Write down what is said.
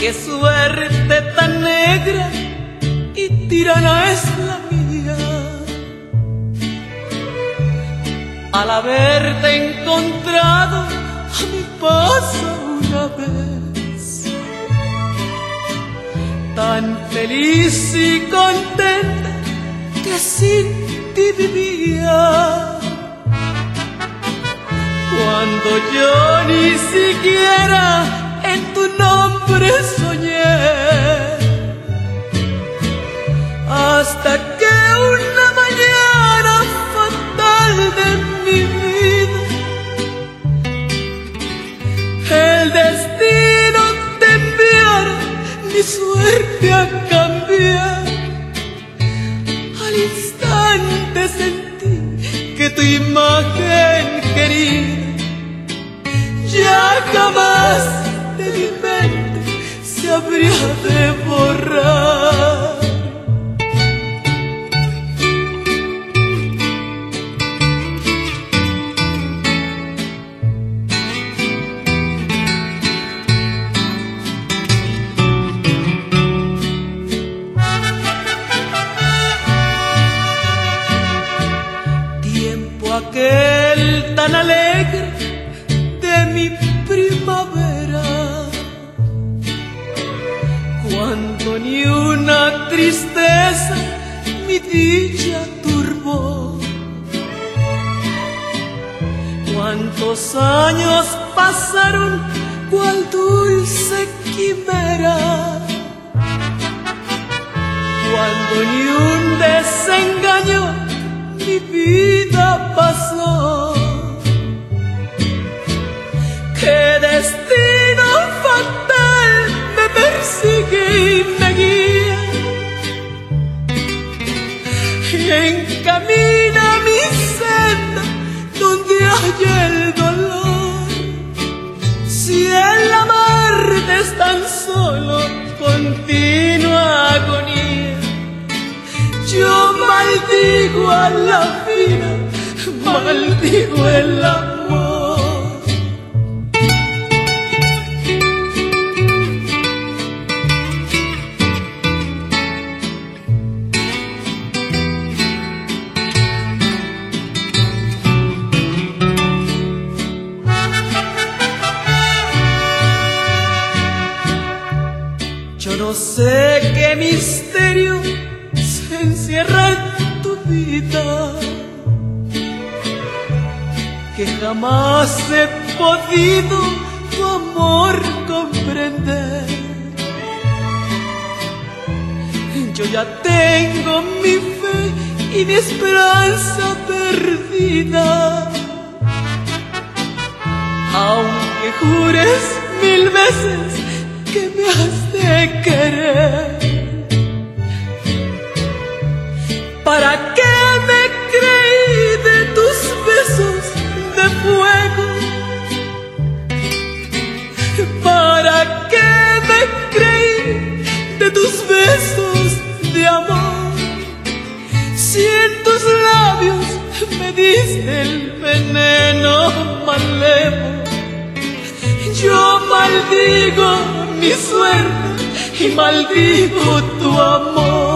qué suerte tan negra y tirana es la mía, al haberte encontrado a mi paso una vez, tan feliz y contenta que sin ti vivía, cuando yo ni siquiera en tu nombre soñé, hasta que una mañana fatal de mi vida, el destino te enviara mi suerte a cambiar. Al instante sentí que tu imagen querida ya jamás de mi mente se habría de borrar. Tiempo aquel tan alegre de mi primavera, cuando ni una tristeza mi dicha turbó. Cuántos años pasaron cual dulce quimera, cuando ni un desengaño mi vida pasó. Qué destino fatal me persigue y me guía, y encamina mi senda donde haya el dolor. Si el amarte es tan solo continua agonía, yo maldigo a la vida, maldigo el amor. Yo no sé qué misterio se encierra en tu vida, que jamás he podido tu amor comprender. Yo ya tengo mi fe y mi esperanza perdida, aunque jures 1000 veces que me has de querer. ¿Para qué me creí de tus besos de fuego? ¿Para qué me creí de tus besos de amor? Si en tus labios me diste el veneno malévolo, yo maldigo mi suerte y maldigo tu amor.